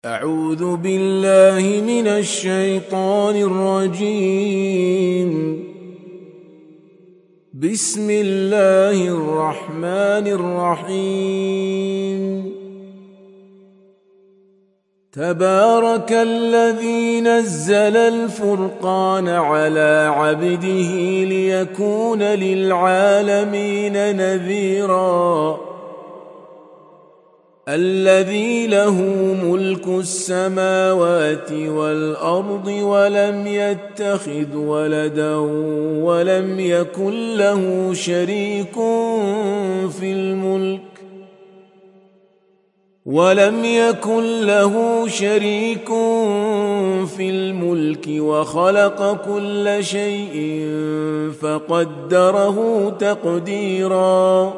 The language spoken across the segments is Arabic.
أعوذ بالله من الشيطان الرجيم. بسم الله الرحمن الرحيم. تبارك الذي نزل الفرقان على عبده ليكون للعالمين نذيرا. الذي له ملك السماوات والأرض ولم يتخذ ولدا ولم يكن له شريك في الملك وخلق كل شيء فقدره تقديرا.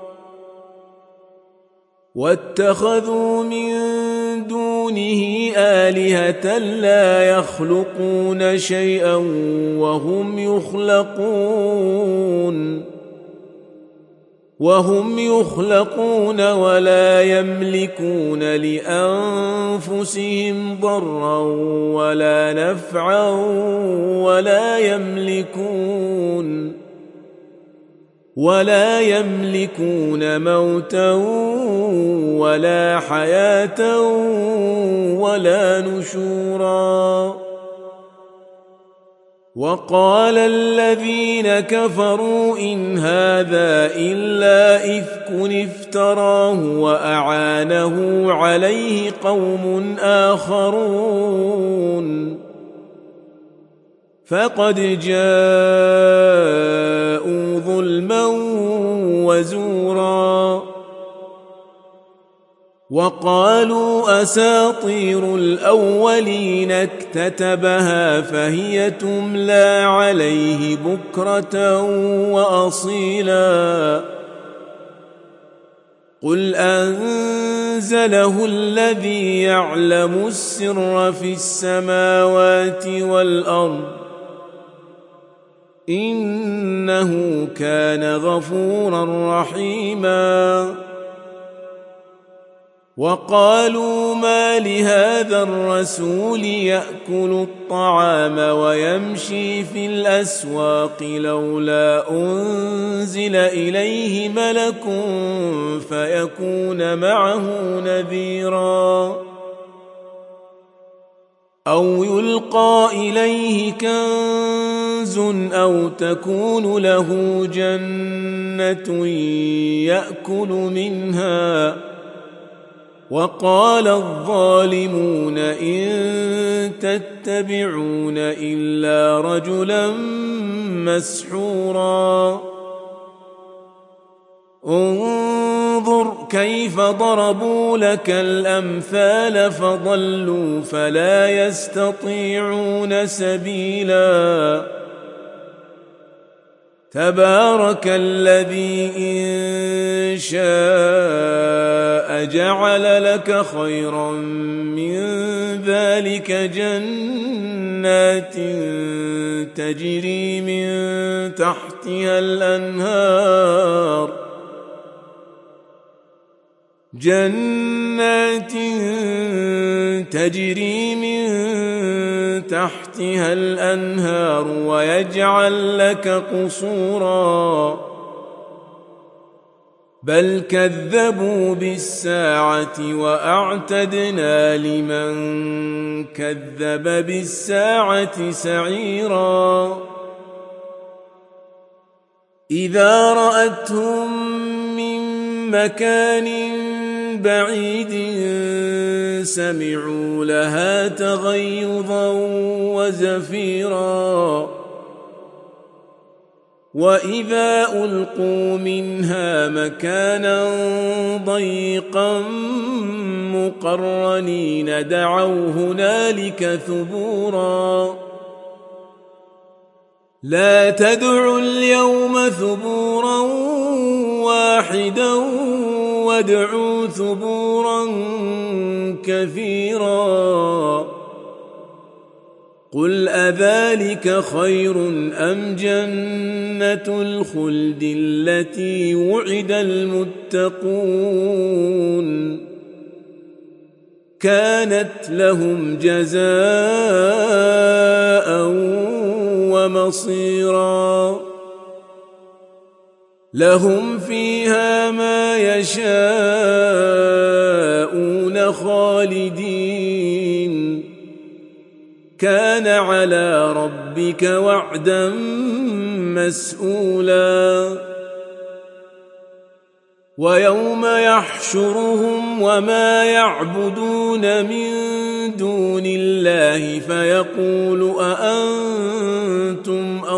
واتخذوا من دونه آلهة لا يخلقون شيئا وهم يخلقون ولا يملكون لأنفسهم ضرا ولا نفعا ولا يملكون موتا ولا حياة ولا نشورا. وقال الذين كفروا إن هذا إلا إفك افتراه وأعانه عليه قوم آخرون فقد جاءوا ظلما وزورا. وقالوا أساطير الأولين اكتتبها فهي تملى عليه بكرة وأصيلا. قل أنزله الذي يعلم السر في السماوات والأرض إنه كان غفورا رحيما. وقالوا ما لهذا الرسول يأكل الطعام ويمشي في الأسواق لولا أنزل إليه ملك فيكون معه نذيرا أو يلقى إليه كنز أو تكون له جنة يأكل منها. وقال الظالمون إن تتبعون إلا رجلا مسحورا. انظر كيف ضربوا لك الأمثال فضلوا فلا يستطيعون سبيلا. تبارك الذي إن شاء جعل لك خيرا من ذلك جنات تجري من تحتها الأنهار ويجعل لك قصورا. بل كذبوا بالساعة وأعتدنا لمن كذب بالساعة سعيرا. إذا رأتهم من مكان بعيد سمعوا لها تغيظا وزفيرا. وإذا ألقوا منها مكانا ضيقا مقرنين دعوا هنالك ثبورا. لا تدعوا اليوم ثبورا واحدا وادعوا ثبورا كثيرا. قل أذلك خير أم جنة الخلد التي وعد المتقون كانت لهم جزاء ومصيرا لهم فيها ما يشاءون خالدين كان على ربك وعدا مسئولا ويوم يحشرهم وما يعبدون من دون الله فيقول أأنتم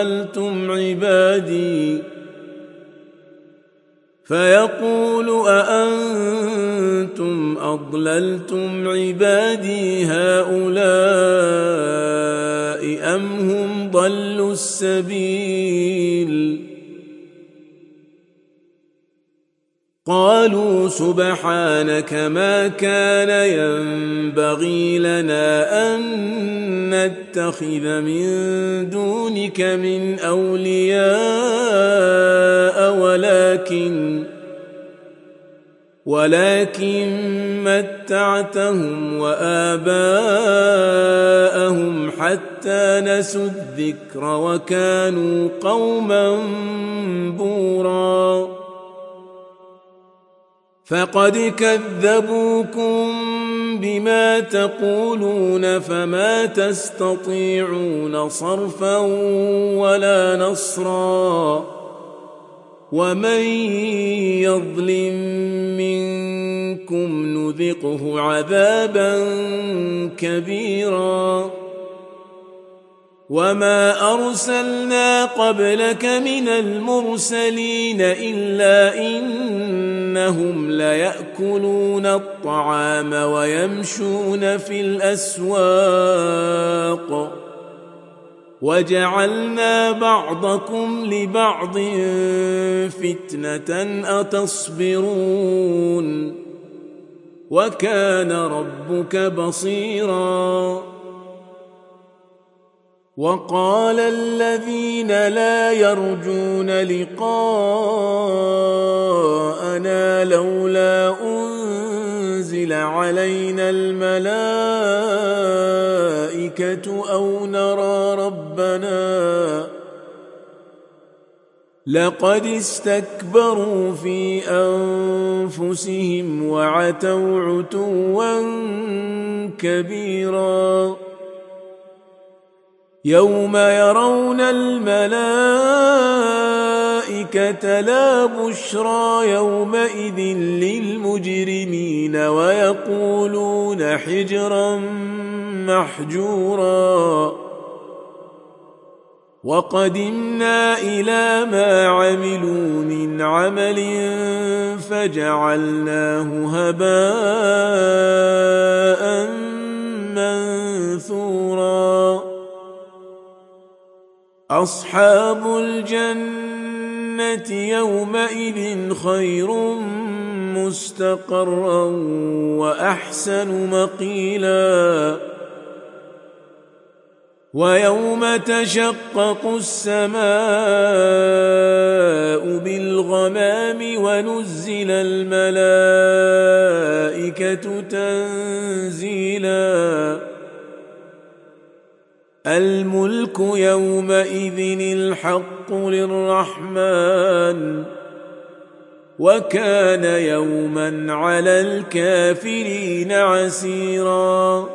أضللتم عبادي هؤلاء أم هم ضلوا السبيل قالوا سبحانك ما كان ينبغي لنا أن نتخذ من دونك من أولياء ولكن متعتهم وآباءهم حتى نسوا الذكر وكانوا قوما بورا فقد كذبوكم بما تقولون فما تستطيعون صرفا ولا نصرا ومن يظلم منكم نذقه عذابا كبيرا وما أرسلنا قبلك من المرسلين إلا إنهم ليأكلون الطعام ويمشون في الأسواق وجعلنا بعضكم لبعض فتنة أتصبرون وكان ربك بصيرا وقال الذين لا يرجون لقاءنا لولا أنزل علينا الملائكة أو نرى ربنا لقد استكبروا في أنفسهم وعتوا عتوا كبيرا يوم يرون الملائكة لا بشرى يومئذ للمجرمين ويقولون حجرا محجورا وقدمنا إلى ما عملوا من عمل فجعلناه هباء منثورا أصحاب الجنة يومئذ خير مستقرا وأحسن مقيلا ويوم تشقق السماء بالغمام ونزل الملائكة تنزيلا الملك يومئذ الحق للرحمن وكان يوما على الكافرين عسيرا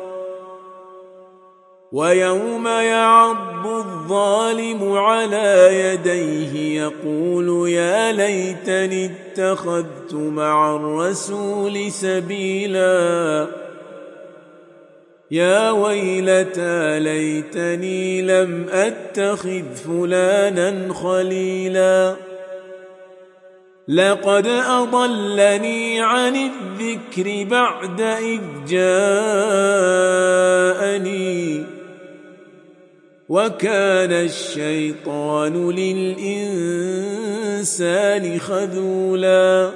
ويوم يعض الظالم على يديه يقول يا ليتني اتخذت مع الرسول سبيلا يا ويلتى ليتني لم أتخذ فلانا خليلا لقد أضلني عن الذكر بعد إذ جاءني وكان الشيطان للإنسان خذولا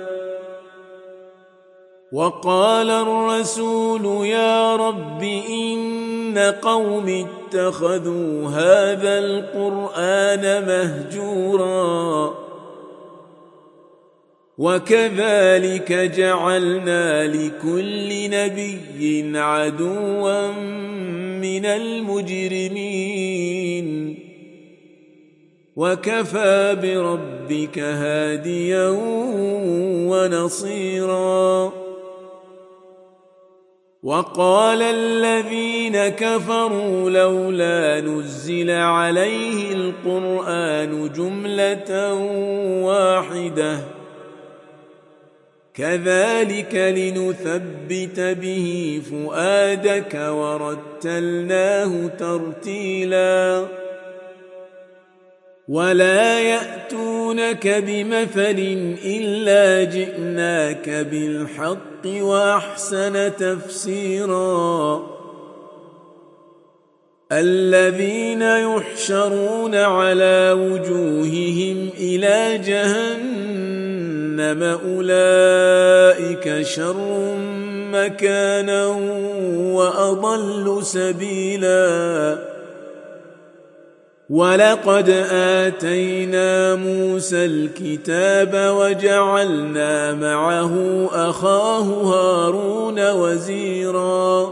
وقال الرسول يا رب إن قوم اتخذوا هذا القرآن مهجورا وكذلك جعلنا لكل نبي عدوا من المجرمين وكفى بربك هاديا ونصيرا وقال الذين كفروا لولا نزل عليه القرآن جملة واحدة كذلك لنثبت به فؤادك ورتلناه ترتيلا ولا يأتونك بمثل إلا جئناك بالحق وأحسن تفسيرا الذين يحشرون على وجوههم إلى جهنم أولئك شر مكانا وأضل سبيلا ولقد آتينا موسى الكتاب وجعلنا معه أخاه هارون وزيرا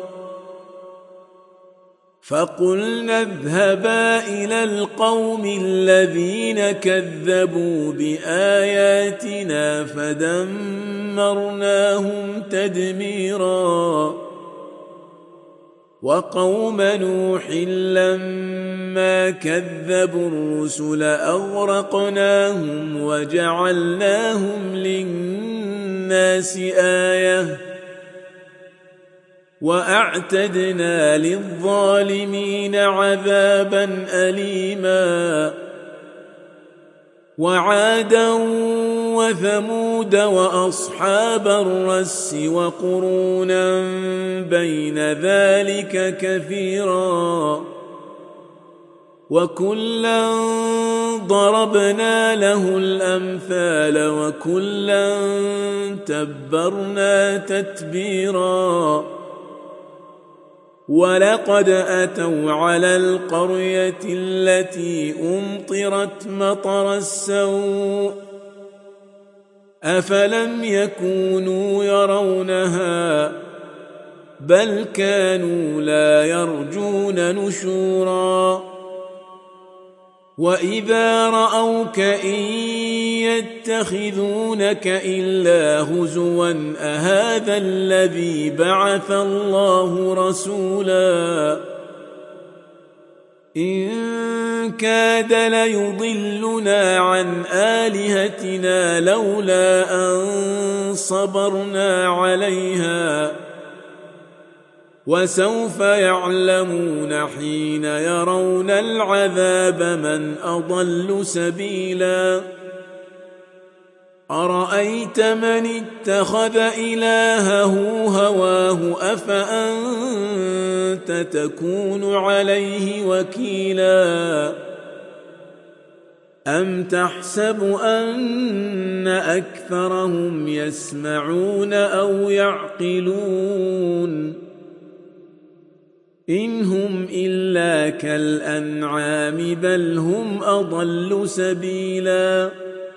فقلنا اذهبا إلى القوم الذين كذبوا بآياتنا فدمرناهم تدميرا وقوم نوح لما كذبوا الرسل أغرقناهم وجعلناهم للناس آية وأعتدنا للظالمين عذابا أليما وعادا وثمود وأصحاب الرس وقرونا بين ذلك كثيرا وكلا ضربنا له الأمثال وكلا تبرنا تتبيرا ولقد أتوا على القرية التي أمطرت مطر السوء أفلم يكونوا يرونها بل كانوا لا يرجون نشورا وإذا رأوك إن يتخذونك إلا هزوا أهذا الذي بعث الله رسولا إن كاد ليضلنا عن آلهتنا لولا أن صبرنا عليها وسوف يعلمون حين يرون العذاب من أضل سبيلا أرأيت من اتخذ إلهه هواه أفأنت تكون عليه وكيلا أم تحسب أن أكثرهم يسمعون أو يعقلون إن هم إلا كالأنعام بل هم أضل سبيلا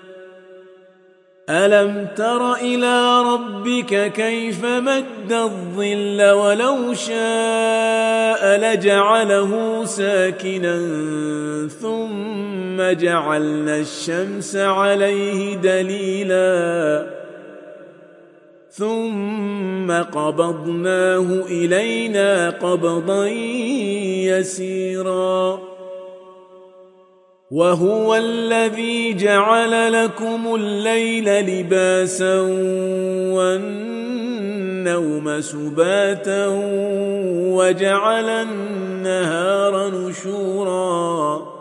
ألم تر إلى ربك كيف مد الظل ولو شاء لجعله ساكنا ثم جعلنا الشمس عليه دليلا ثم قبضناه إلينا قبضا يسيرا وهو الذي جعل لكم الليل لباسا والنوم سباتا وجعل النهار نشورا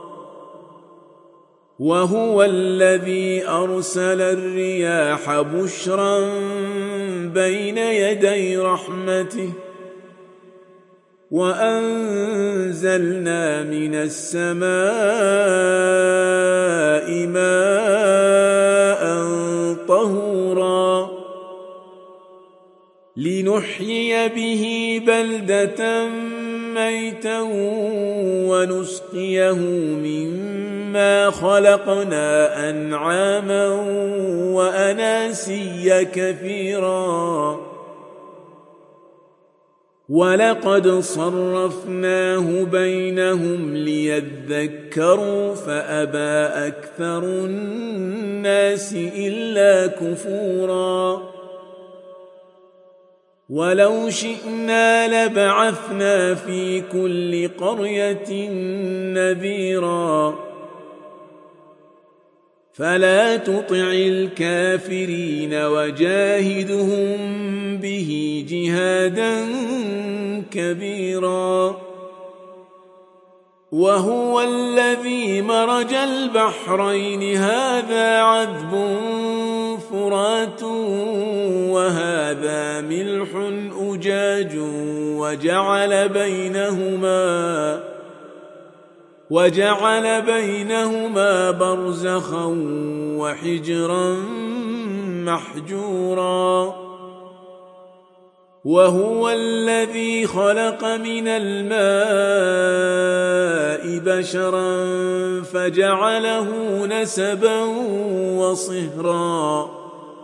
وهو الذي أرسل الرياح بشرا بين يدي رحمته وأنزلنا من السماء ماء طهورا لنحيي به بلدة ميتا ونسقيه مما مما خلقنا أنعاما وأناسيا كثيرا ولقد صرفناه بينهم ليذكروا فأبى أكثر الناس إلا كفورا ولو شئنا لبعثنا في كل قرية نذيرا فلا تطع الكافرين وجاهدهم به جهادا كبيرا وهو الذي مرج البحرين هذا عذب فرات وهذا ملح أجاج وجعل بينهما برزخا وحجرا محجورا وهو الذي خلق من الماء بشرا فجعله نسبا وصهرا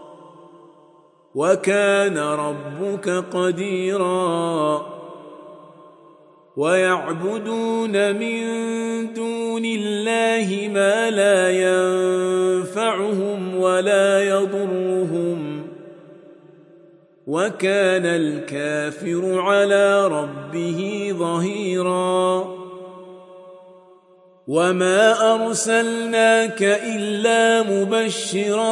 وكان ربك قديرا ويعبدون من دون الله ما لا ينفعهم ولا يضرهم وكان الكافر على ربه ظهيرا وما أرسلناك إلا مبشرا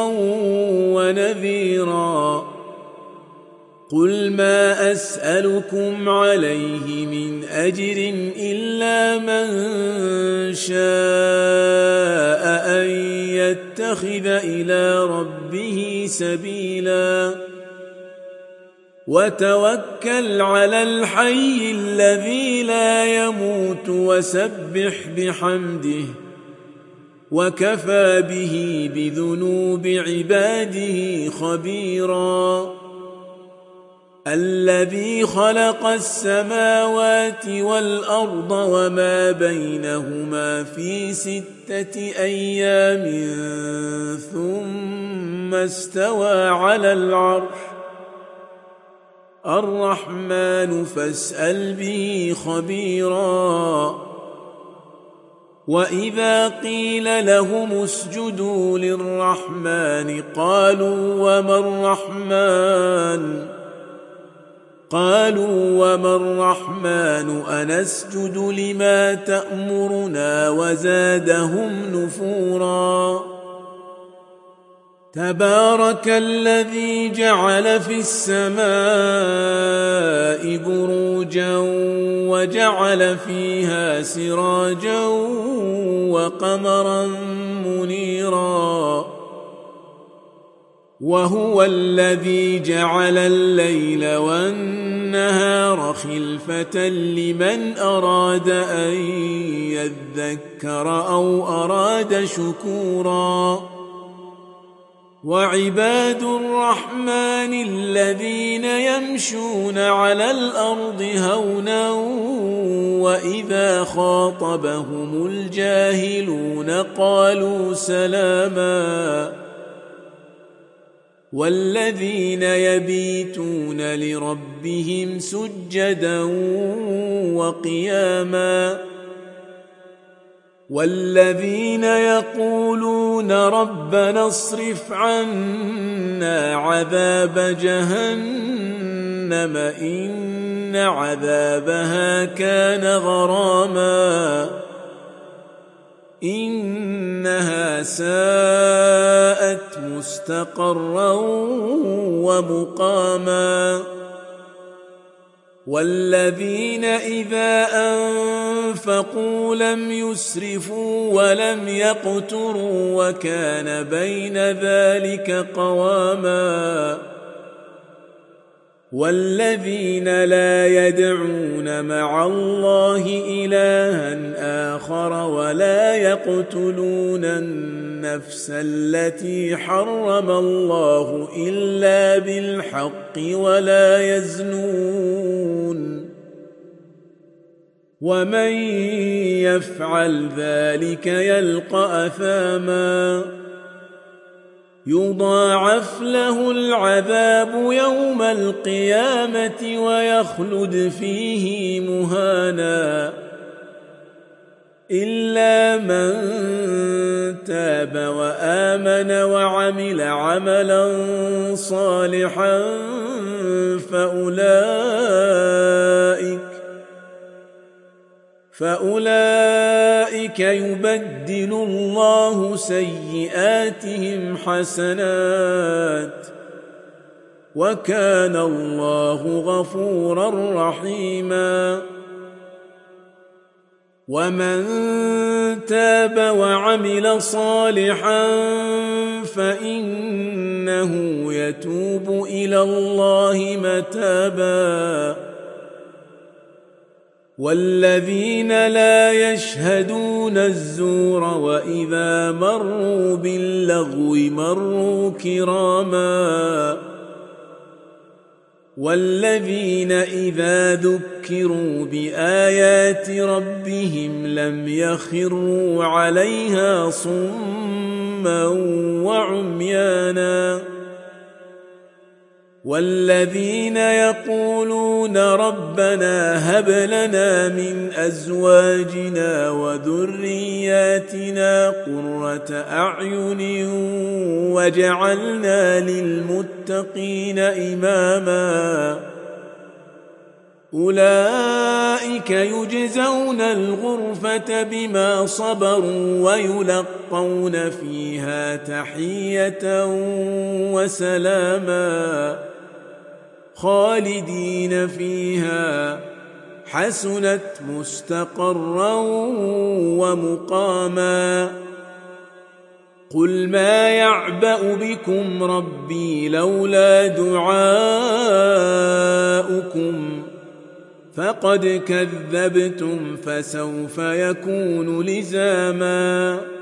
ونذيرا قل ما أسألكم عليه من أجر إلا من شاء أن يتخذ إلى ربه سبيلا وتوكل على الحي الذي لا يموت وسبح بحمده وكفى به بذنوب عباده خبيرا الذي خلق السماوات والأرض وما بينهما في 6 أيام ثم استوى على العرش الرحمن فاسأل به خبيرا وإذا قيل لهم اسجدوا للرحمن قالوا وما الرحمن أنسجد لما تأمرنا وزادهم نفورا تبارك الذي جعل في السماء بروجا وجعل فيها سراجا وقمرا منيرا وهو الذي جعل الليل والنهار خلفة لمن أراد أن يذكر أو أراد شكورا وعباد الرحمن الذين يمشون على الأرض هونا وإذا خاطبهم الجاهلون قالوا سلاما والذين يبيتون لربهم سجدا وقياما والذين يقولون ربنا اصرف عنا عذاب جهنم إن عذابها كان غراما إنها ساءت مستقرا ومقاما والذين إذا أنفقوا لم يسرفوا ولم يقتروا وكان بين ذلك قواما والذين لا يدعون مع الله إلها آخر ولا يقتلون النفس التي حرم الله إلا بالحق ولا يزنون ومن يفعل ذلك يلقى أثاما يضاعف له العذاب يوم القيامة ويخلد فيه مهانا إلا من تاب وآمن وعمل عملا صالحا فأولئك يبدل الله سيئاتهم حسنات وكان الله غفورا رحيما ومن تاب وعمل صالحا فإنه يتوب إلى الله متابا والذين لا يشهدون الزور وإذا مروا باللغو مروا كراما والذين إذا ذكروا بآيات ربهم لم يخروا عليها صما وعميانا والذين يقولون ربنا هب لنا من أزواجنا وذرياتنا قرة أعين واجعلنا للمتقين إماما أولئك يجزون الغرفة بما صبروا ويلقون فيها تحية وسلاما خالدين فيها حسنت مستقرا ومقاما قل ما يعبأ بكم ربي لولا دعاؤكم فقد كذبتم فسوف يكون لزاما